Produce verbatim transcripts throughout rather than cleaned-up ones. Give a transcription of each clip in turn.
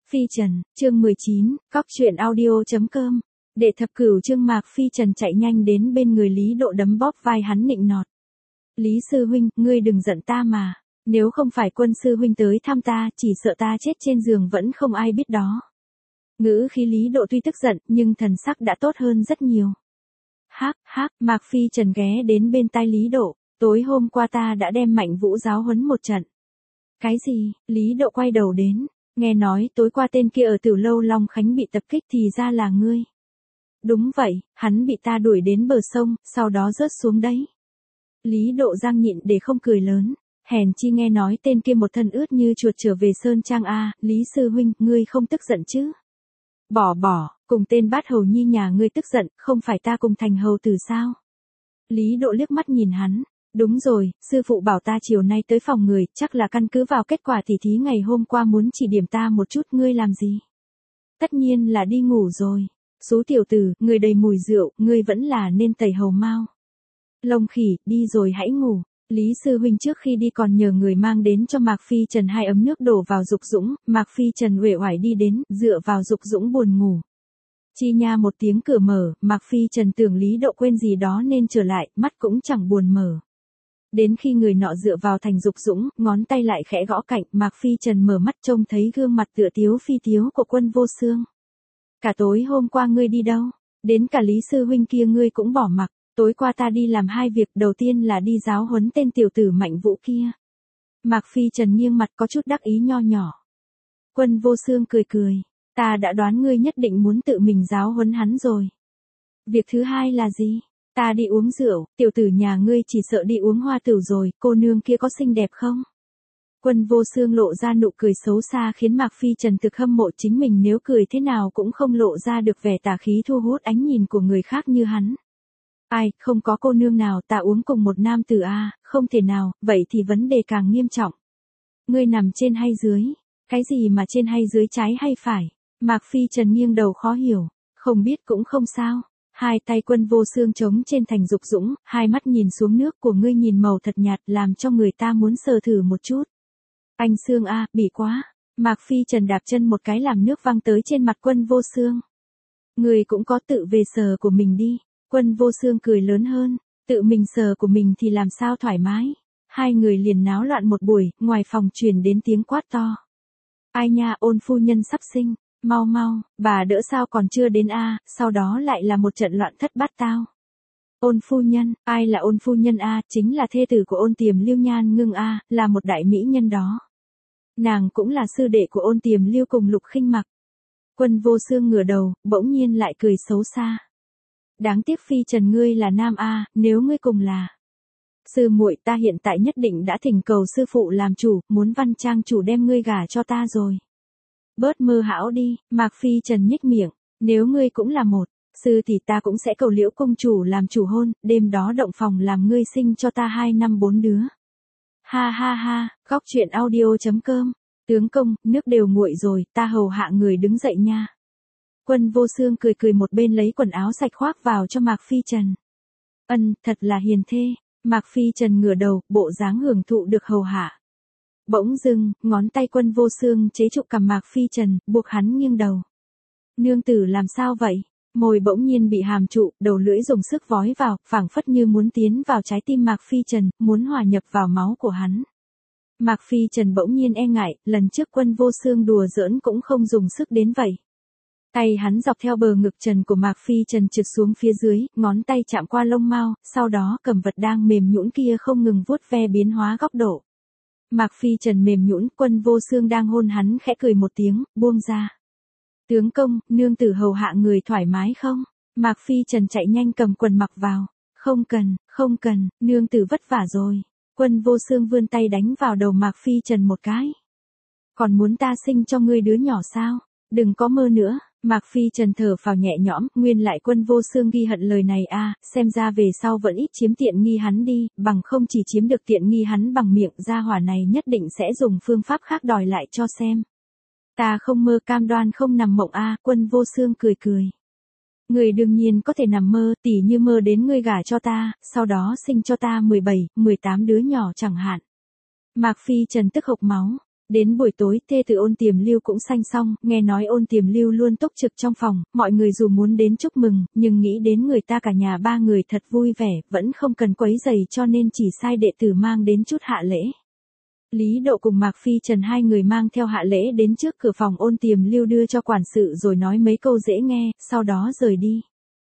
Phi Trần, chương mười chín, cóc truyện audio.com. Đệ thập cửu chương Mạc Phi Trần chạy nhanh đến bên người Lý Độ đấm bóp vai hắn nịnh nọt. Lý sư huynh, ngươi đừng giận ta mà. Nếu không phải Quân sư huynh tới thăm ta, chỉ sợ ta chết trên giường vẫn không ai biết đó. Ngữ khí Lý Độ tuy tức giận, nhưng thần sắc đã tốt hơn rất nhiều. Hắc, hắc, Mạc Phi Trần ghé đến bên tai Lý Độ. Tối hôm qua ta đã đem Mạnh Vũ giáo huấn một trận. Cái gì? Lý Độ quay đầu đến. Nghe nói tối qua tên kia ở Tiểu Lâu Long Khánh bị tập kích thì ra là ngươi. Đúng vậy, hắn bị ta đuổi đến bờ sông, sau đó rớt xuống đấy. Lý Độ giang nhịn để không cười lớn. Hèn chi nghe nói tên kia một thân ướt như chuột trở về Sơn Trang a, Lý sư huynh, ngươi không tức giận chứ? Bỏ bỏ, cùng tên bát hầu nhi nhà ngươi tức giận, không phải ta cùng thành hầu tử sao? Lý Độ liếc mắt nhìn hắn. Đúng rồi, sư phụ bảo ta chiều nay tới phòng người, chắc là căn cứ vào kết quả tỉ thí ngày hôm qua muốn chỉ điểm ta một chút, ngươi làm gì? Tất nhiên là đi ngủ rồi. Số tiểu tử, người đầy mùi rượu, ngươi vẫn là nên tẩy hầu mau. Lông khỉ, đi rồi hãy ngủ. Lý sư huynh trước khi đi còn nhờ người mang đến cho Mạc Phi Trần hai ấm nước đổ vào Dục Dũng, Mạc Phi Trần uể oải đi đến, dựa vào Dục Dũng buồn ngủ. Chi nha một tiếng cửa mở, Mạc Phi Trần tưởng Lý Độ quên gì đó nên trở lại, mắt cũng chẳng buồn mở. Đến khi người nọ dựa vào thành Dục Dũng, ngón tay lại khẽ gõ cạnh, Mạc Phi Trần mở mắt trông thấy gương mặt tựa tiếu phi tiếu của Quân Vô Xương. Cả tối hôm qua ngươi đi đâu? Đến cả Lý sư huynh kia ngươi cũng bỏ mặc. Tối qua ta đi làm hai việc, đầu tiên là đi giáo huấn tên tiểu tử Mạnh Vũ kia. Mạc Phi Trần nghiêng mặt có chút đắc ý nho nhỏ. Quân Vô Xương cười cười, ta đã đoán ngươi nhất định muốn tự mình giáo huấn hắn rồi. Việc thứ hai là gì? Ta đi uống rượu, tiểu tử nhà ngươi chỉ sợ đi uống hoa tửu rồi, cô nương kia có xinh đẹp không? Quân Vô Xương lộ ra nụ cười xấu xa khiến Mạc Phi Trần thực hâm mộ chính mình, nếu cười thế nào cũng không lộ ra được vẻ tà khí thu hút ánh nhìn của người khác như hắn. Ai, không có cô nương nào ta uống cùng một nam tử a, à, không thể nào, vậy thì vấn đề càng nghiêm trọng. Ngươi nằm trên hay dưới? Cái gì mà trên hay dưới, trái hay phải? Mạc Phi Trần nghiêng đầu khó hiểu, không biết cũng không sao. Hai tay Quân Vô Xương chống trên thành Dục Dũng, hai mắt nhìn xuống nước của ngươi nhìn màu thật nhạt làm cho người ta muốn sờ thử một chút. Anh Xương a, à, bị quá. Mạc Phi Trần đạp chân một cái làm nước văng tới trên mặt Quân Vô Xương. Ngươi cũng có tự về sờ của mình đi. Quân Vô Xương cười lớn hơn, tự mình sờ của mình thì làm sao thoải mái. Hai người liền náo loạn một buổi, ngoài phòng truyền đến tiếng quát to. Ai nha, Ôn phu nhân sắp sinh, mau mau, bà đỡ sao còn chưa đến a, à, sau đó lại là một trận loạn thất bát tao. Ôn phu nhân, ai là Ôn phu nhân a, à, chính là thê tử của Ôn Tiềm Lưu Nhan Ngưng a, à, là một đại mỹ nhân đó. Nàng cũng là sư đệ của Ôn Tiềm Lưu cùng Lục Khinh Mặc. Quân Vô Xương ngửa đầu, bỗng nhiên lại cười xấu xa. Đáng tiếc Phi Trần ngươi là nam a, à, nếu ngươi cùng là sư muội, ta hiện tại nhất định đã thỉnh cầu sư phụ làm chủ, muốn Văn Trang chủ đem ngươi gả cho ta rồi. Bớt mơ hão đi, Mạc Phi Trần nhếch miệng, nếu ngươi cũng là một sư thì ta cũng sẽ cầu Liễu công chủ làm chủ hôn, đêm đó động phòng làm ngươi sinh cho ta hai năm bốn đứa. Ha ha ha, góc truyện audio.com, tướng công, nước đều nguội rồi, ta hầu hạ người đứng dậy nha. Quân Vô Xương cười cười một bên lấy quần áo sạch khoác vào cho Mạc Phi Trần. Ân, thật là hiền thê. Mạc Phi Trần ngửa đầu, bộ dáng hưởng thụ được hầu hạ. Bỗng dưng, ngón tay Quân Vô Xương chế trụ cằm Mạc Phi Trần, buộc hắn nghiêng đầu. Nương tử làm sao vậy? Môi bỗng nhiên bị hàm trụ, đầu lưỡi dùng sức vói vào, phảng phất như muốn tiến vào trái tim Mạc Phi Trần, muốn hòa nhập vào máu của hắn. Mạc Phi Trần bỗng nhiên e ngại, lần trước Quân Vô Xương đùa giỡn cũng không dùng sức đến vậy. Tay hắn dọc theo bờ ngực trần của Mạc Phi Trần trượt xuống phía dưới, ngón tay chạm qua lông mao, sau đó cầm vật đang mềm nhũn kia không ngừng vuốt ve biến hóa góc độ. Mạc Phi Trần mềm nhũn, Quân Vô Xương đang hôn hắn khẽ cười một tiếng, buông ra. Tướng công, nương tử hầu hạ người thoải mái không? Mạc Phi Trần chạy nhanh cầm quần mặc vào. Không cần, không cần, nương tử vất vả rồi. Quân Vô Xương vươn tay đánh vào đầu Mạc Phi Trần một cái. Còn muốn ta sinh cho ngươi đứa nhỏ sao? Đừng có mơ nữa. Mạc Phi Trần thở phào nhẹ nhõm, nguyên lại Quân Vô Xương ghi hận lời này a, à, xem ra về sau vẫn ít chiếm tiện nghi hắn đi, bằng không chỉ chiếm được tiện nghi hắn bằng miệng, gia hỏa này nhất định sẽ dùng phương pháp khác đòi lại cho xem. Ta không mơ, cam đoan không nằm mộng a, à, Quân Vô Xương cười cười. Người đương nhiên có thể nằm mơ, tỉ như mơ đến ngươi gả cho ta, sau đó sinh cho ta mười bảy, mười tám đứa nhỏ chẳng hạn. Mạc Phi Trần tức hộc máu. Đến buổi tối, thê tử Ôn Tiềm Lưu cũng sanh xong, nghe nói Ôn Tiềm Lưu luôn túc trực trong phòng, mọi người dù muốn đến chúc mừng, nhưng nghĩ đến người ta cả nhà ba người thật vui vẻ, vẫn không cần quấy rầy cho nên chỉ sai đệ tử mang đến chút hạ lễ. Lý Độ cùng Mạc Phi Trần hai người mang theo hạ lễ đến trước cửa phòng Ôn Tiềm Lưu đưa cho quản sự rồi nói mấy câu dễ nghe, sau đó rời đi.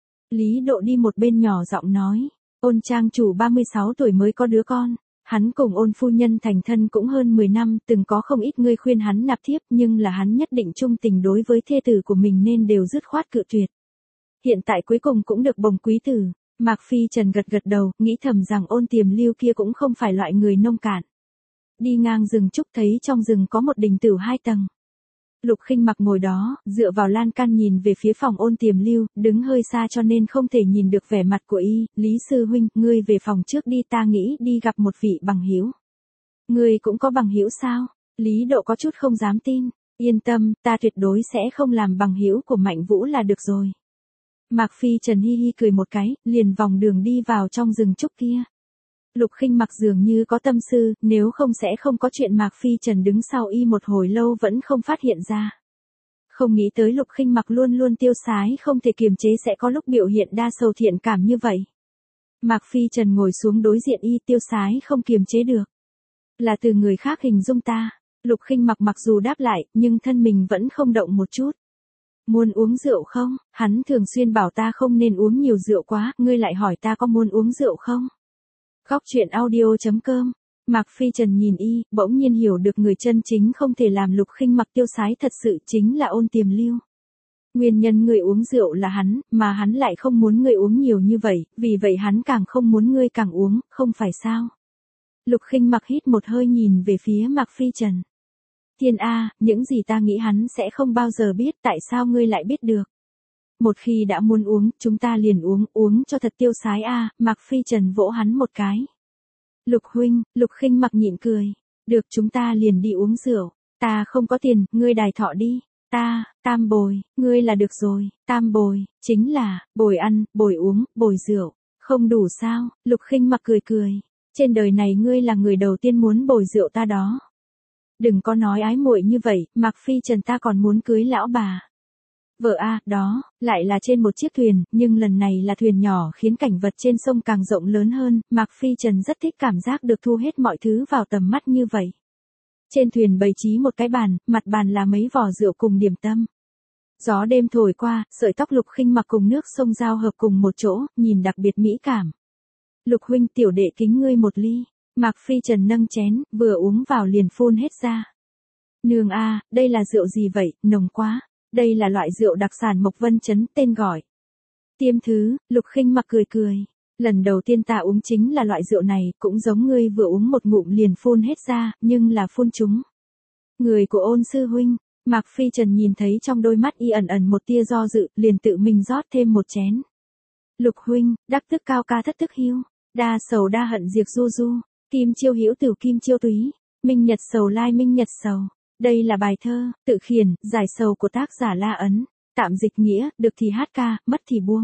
Lý Độ đi một bên nhỏ giọng nói, Ôn trang chủ ba mươi sáu tuổi mới có đứa con. Hắn cùng Ôn phu nhân thành thân cũng hơn mười năm, từng có không ít người khuyên hắn nạp thiếp nhưng là hắn nhất định trung tình đối với thê tử của mình nên đều dứt khoát cự tuyệt. Hiện tại cuối cùng cũng được bồng quý tử. Mạc Phi Trần gật gật đầu, nghĩ thầm rằng Ôn Tiềm Lưu kia cũng không phải loại người nông cạn. Đi ngang rừng trúc thấy trong rừng có một đình tử hai tầng. Lục Khinh Mặc ngồi đó, dựa vào lan can nhìn về phía phòng Ôn Tiềm Lưu, đứng hơi xa cho nên không thể nhìn được vẻ mặt của y. Lý sư huynh, ngươi về phòng trước đi, ta nghĩ đi gặp một vị bằng hữu. Ngươi cũng có bằng hữu sao? Lý Độ có chút không dám tin. Yên tâm, ta tuyệt đối sẽ không làm bằng hữu của Mạnh Vũ là được rồi. Mạc Phi Trần hi hi cười một cái, liền vòng đường đi vào trong rừng trúc kia. Lục Khinh Mặc dường như có tâm tư, nếu không sẽ không có chuyện Mạc Phi Trần đứng sau y một hồi lâu vẫn không phát hiện ra. Không nghĩ tới Lục Khinh Mặc luôn luôn tiêu sái không thể kiềm chế sẽ có lúc biểu hiện đa sầu thiện cảm như vậy. Mạc Phi Trần ngồi xuống đối diện y, tiêu sái không kiềm chế được. Là từ người khác hình dung ta. Lục Khinh Mặc mặc dù đáp lại, nhưng thân mình vẫn không động một chút. Muốn uống rượu không? Hắn thường xuyên bảo ta không nên uống nhiều rượu quá, ngươi lại hỏi ta có muốn uống rượu không? Góc truyện audio chấm com. Mạc Phi Trần nhìn y, bỗng nhiên hiểu được người chân chính không thể làm Lục Khinh Mặc tiêu sái thật sự chính là Ôn Tiềm Lưu. Nguyên nhân người uống rượu là hắn, mà hắn lại không muốn người uống nhiều như vậy, vì vậy hắn càng không muốn ngươi càng uống, không phải sao? Lục Khinh Mặc hít một hơi nhìn về phía Mạc Phi Trần. Thiên A, những gì ta nghĩ hắn sẽ không bao giờ biết, tại sao ngươi lại biết được? Một khi đã muốn uống, chúng ta liền uống, uống cho thật tiêu sái a. Mạc Phi Trần vỗ hắn một cái. Lục huynh, Lục Khinh Mặc nhịn cười. Được, chúng ta liền đi uống rượu. Ta không có tiền, ngươi đài thọ đi. Ta, tam bồi, ngươi là được rồi. Tam bồi, chính là, bồi ăn, bồi uống, bồi rượu. Không đủ sao? Lục Khinh Mặc cười cười. Trên đời này ngươi là người đầu tiên muốn bồi rượu ta đó. Đừng có nói ái muội như vậy, Mạc Phi Trần ta còn muốn cưới lão bà. Vợ a, đó, lại là trên một chiếc thuyền, nhưng lần này là thuyền nhỏ khiến cảnh vật trên sông càng rộng lớn hơn, Mạc Phi Trần rất thích cảm giác được thu hết mọi thứ vào tầm mắt như vậy. Trên thuyền bày trí một cái bàn, mặt bàn là mấy vò rượu cùng điểm tâm. Gió đêm thổi qua, sợi tóc Lục Khinh Mặc cùng nước sông giao hợp cùng một chỗ, nhìn đặc biệt mỹ cảm. Lục huynh, tiểu đệ kính ngươi một ly. Mạc Phi Trần nâng chén, vừa uống vào liền phun hết ra. Nương a, đây là rượu gì vậy, nồng quá. Đây là loại rượu đặc sản Mộc Vân Trấn, tên gọi Tiêm Thứ. Lục Khinh Mặc cười cười. Lần đầu tiên ta uống chính là loại rượu này, cũng giống ngươi vừa uống một ngụm liền phun hết ra, nhưng là phun chúng. Người của Ôn sư huynh. Mạc Phi Trần nhìn thấy trong đôi mắt y ẩn ẩn một tia do dự, liền tự mình rót thêm một chén. Lục huynh, đắc tức cao ca thất tức hiu, đa sầu đa hận diệt du du, kim chiêu hữu tử kim chiêu túy, minh nhật sầu lai minh nhật sầu. Đây là bài thơ, tự khiển, giải sầu của tác giả La Ấn, tạm dịch nghĩa, được thì hát ca, mất thì buông.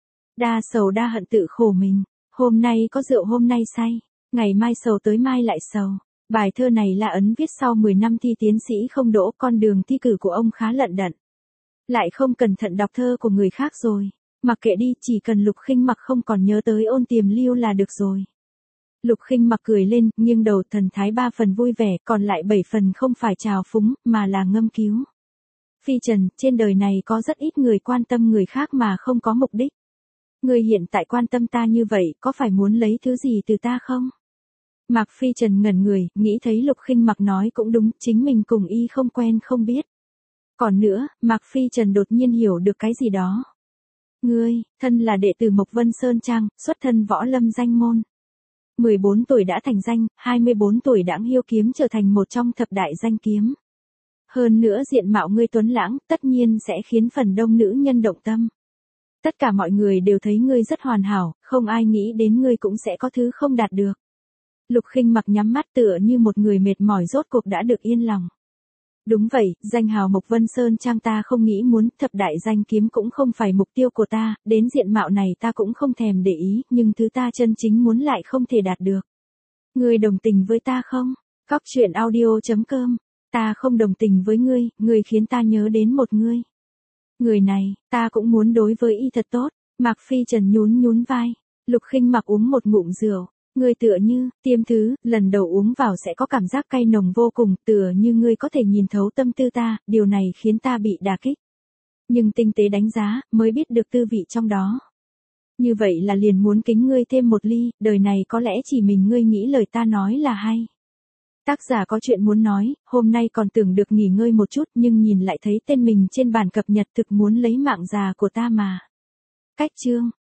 Đa sầu đa hận tự khổ mình, hôm nay có rượu hôm nay say, ngày mai sầu tới mai lại sầu. Bài thơ này La Ấn viết sau mười năm thi tiến sĩ không đỗ, con đường thi cử của ông khá lận đận. Lại không cẩn thận đọc thơ của người khác rồi, mặc kệ đi, chỉ cần Lục Khinh Mặc không còn nhớ tới Ôn Tiềm Lưu là được rồi. Lục Khinh Mặc cười lên, nghiêng đầu, thần thái ba phần vui vẻ, còn lại bảy phần không phải trào phúng, mà là ngâm cứu. Phi Trần, trên đời này có rất ít người quan tâm người khác mà không có mục đích. Người hiện tại quan tâm ta như vậy, có phải muốn lấy thứ gì từ ta không? Mạc Phi Trần ngẩn người, nghĩ thấy Lục Khinh Mặc nói cũng đúng, chính mình cùng y không quen không biết. Còn nữa, Mạc Phi Trần đột nhiên hiểu được cái gì đó. Ngươi, thân là đệ tử Mộc Vân Sơn Trang, xuất thân võ lâm danh môn. mười bốn tuổi đã thành danh, hai mươi bốn tuổi đãng hiêu kiếm trở thành một trong thập đại danh kiếm. Hơn nữa diện mạo ngươi tuấn lãng, tất nhiên sẽ khiến phần đông nữ nhân động tâm. Tất cả mọi người đều thấy ngươi rất hoàn hảo, không ai nghĩ đến ngươi cũng sẽ có thứ không đạt được. Lục Khinh Mặc nhắm mắt tựa như một người mệt mỏi rốt cuộc đã được yên lòng. Đúng vậy, danh hào Mộc Vân Sơn Trang ta không nghĩ muốn, thập đại danh kiếm cũng không phải mục tiêu của ta, đến diện mạo này ta cũng không thèm để ý, nhưng thứ ta chân chính muốn lại không thể đạt được. Ngươi đồng tình với ta không? Góc truyện audio chấm com Ta không đồng tình với ngươi, ngươi khiến ta nhớ đến một người. Người này, ta cũng muốn đối với y thật tốt. Mạc Phi Trần nhún nhún vai. Lục Khinh Mặc uống một ngụm rượu. Ngươi tựa như, tiêm thứ, lần đầu uống vào sẽ có cảm giác cay nồng vô cùng, tựa như ngươi có thể nhìn thấu tâm tư ta, điều này khiến ta bị đả kích. Nhưng tinh tế đánh giá, mới biết được tư vị trong đó. Như vậy là liền muốn kính ngươi thêm một ly, đời này có lẽ chỉ mình ngươi nghĩ lời ta nói là hay. Tác giả có chuyện muốn nói, hôm nay còn tưởng được nghỉ ngơi một chút nhưng nhìn lại thấy tên mình trên bản cập nhật thực muốn lấy mạng già của ta mà. Cách chương